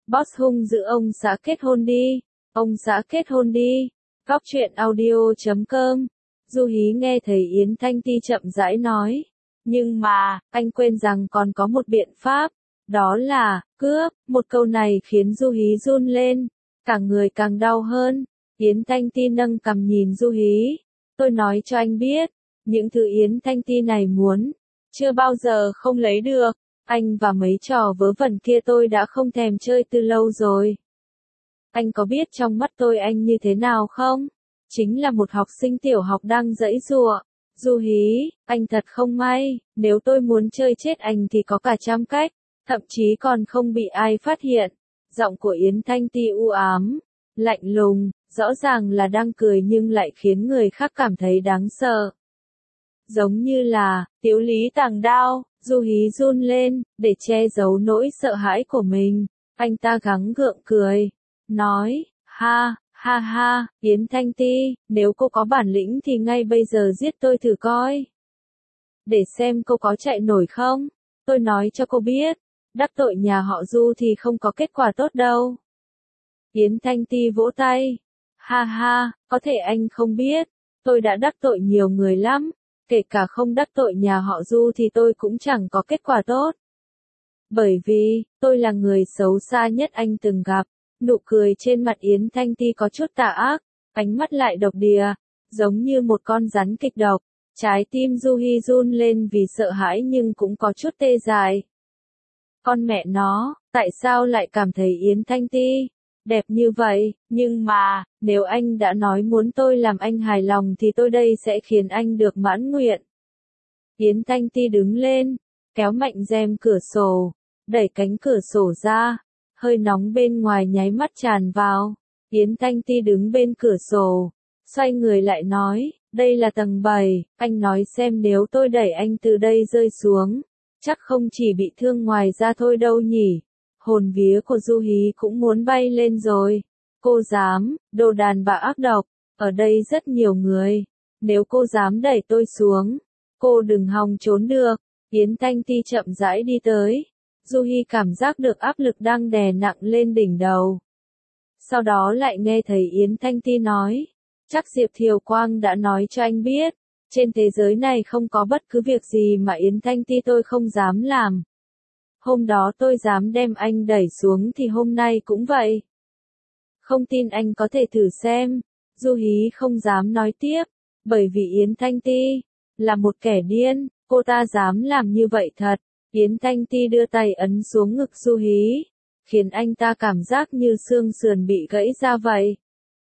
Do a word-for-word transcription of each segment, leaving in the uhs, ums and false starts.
Boss hung dữ ông xã kết hôn đi. Ông xã kết hôn đi. Góc truyện audio chấm com. Du Hí nghe thấy Yến Thanh Ti chậm rãi nói. Nhưng mà, anh quên rằng còn có một biện pháp. Đó là, cướp. Một câu này khiến Du Hí run lên. Cả người càng đau hơn. Yến Thanh Ti nâng cằm nhìn Du Hí. Tôi nói cho anh biết. Những thứ Yến Thanh Ti này muốn. Chưa bao giờ không lấy được. Anh và mấy trò vớ vẩn kia tôi đã không thèm chơi từ lâu rồi. Anh có biết trong mắt tôi anh như thế nào không? Chính là một học sinh tiểu học đang giãy giụa. Du Hí, anh thật không may, nếu tôi muốn chơi chết anh thì có cả trăm cách, thậm chí còn không bị ai phát hiện. Giọng của Yến Thanh Ti u ám, lạnh lùng, rõ ràng là đang cười nhưng lại khiến người khác cảm thấy đáng sợ. Giống như là, Tiếu Lý tàng đao. Du Hí run lên, để che giấu nỗi sợ hãi của mình. Anh ta gắng gượng cười, nói, ha, ha ha, Yến Thanh Ti, nếu cô có bản lĩnh thì ngay bây giờ giết tôi thử coi. Để xem cô có chạy nổi không. Tôi nói cho cô biết, đắc tội nhà họ Du thì không có kết quả tốt đâu. Yến Thanh Ti vỗ tay, ha ha, có thể anh không biết, tôi đã đắc tội nhiều người lắm. Kể cả không đắc tội nhà họ Du thì tôi cũng chẳng có kết quả tốt. Bởi vì, tôi là người xấu xa nhất anh từng gặp. Nụ cười trên mặt Yến Thanh Ti có chút tà ác, ánh mắt lại độc đìa, giống như một con rắn kịch độc. Trái tim Du Hí run lên vì sợ hãi nhưng cũng có chút tê dại. Con mẹ nó, tại sao lại cảm thấy Yến Thanh Ti đẹp như vậy? Nhưng mà, nếu anh đã nói muốn tôi làm anh hài lòng thì tôi đây sẽ khiến anh được mãn nguyện. Yến Thanh Ti đứng lên, kéo mạnh rèm cửa sổ, đẩy cánh cửa sổ ra, hơi nóng bên ngoài nháy mắt tràn vào. Yến Thanh Ti đứng bên cửa sổ, xoay người lại nói, đây là tầng bảy, anh nói xem nếu tôi đẩy anh từ đây rơi xuống, chắc không chỉ bị thương ngoài ra thôi đâu nhỉ. Hồn vía của Du Hí cũng muốn bay lên rồi. Cô dám, đồ đàn bà ác độc, ở đây rất nhiều người. Nếu cô dám đẩy tôi xuống, cô đừng hòng trốn được. Yến Thanh Ti chậm rãi đi tới. Du Hí cảm giác được áp lực đang đè nặng lên đỉnh đầu. Sau đó lại nghe thấy Yến Thanh Ti nói, chắc Diệp Thiều Quang đã nói cho anh biết, trên thế giới này không có bất cứ việc gì mà Yến Thanh Ti tôi không dám làm. Hôm đó tôi dám đem anh đẩy xuống thì hôm nay cũng vậy. Không tin anh có thể thử xem. Du Hí không dám nói tiếp, bởi vì Yến Thanh Ti là một kẻ điên, cô ta dám làm như vậy thật. Yến Thanh Ti đưa tay ấn xuống ngực Du Hí, khiến anh ta cảm giác như xương sườn bị gãy ra vậy.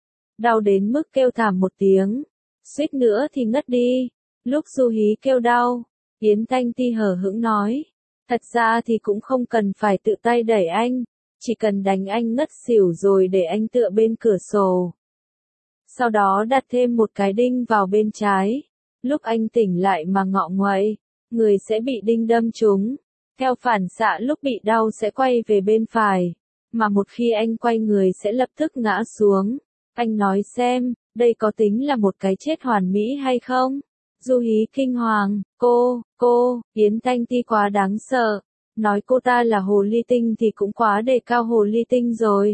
Đau đến mức kêu thảm một tiếng, suýt nữa thì ngất đi. Lúc Du Hí kêu đau, Yến Thanh Ti hờ hững nói, thật ra thì cũng không cần phải tự tay đẩy anh, chỉ cần đánh anh ngất xỉu rồi để anh tựa bên cửa sổ. Sau đó đặt thêm một cái đinh vào bên trái. Lúc anh tỉnh lại mà ngọ nguậy, người sẽ bị đinh đâm trúng. Theo phản xạ lúc bị đau sẽ quay về bên phải, mà một khi anh quay người sẽ lập tức ngã xuống. Anh nói xem, đây có tính là một cái chết hoàn mỹ hay không? Du Hí kinh hoàng, cô, cô, Yến Thanh Ti quá đáng sợ. Nói cô ta là hồ ly tinh thì cũng quá đề cao hồ ly tinh rồi.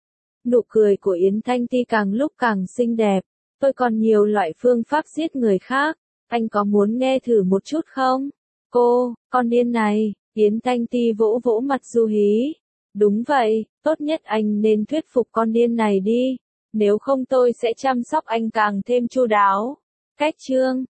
Nụ cười của Yến Thanh Ti càng lúc càng xinh đẹp. Tôi còn nhiều loại phương pháp giết người khác. Anh có muốn nghe thử một chút không? Cô, con điên này. Yến Thanh Ti vỗ vỗ mặt Du Hí. Đúng vậy, tốt nhất anh nên thuyết phục con điên này đi. Nếu không tôi sẽ chăm sóc anh càng thêm chu đáo. Cách chương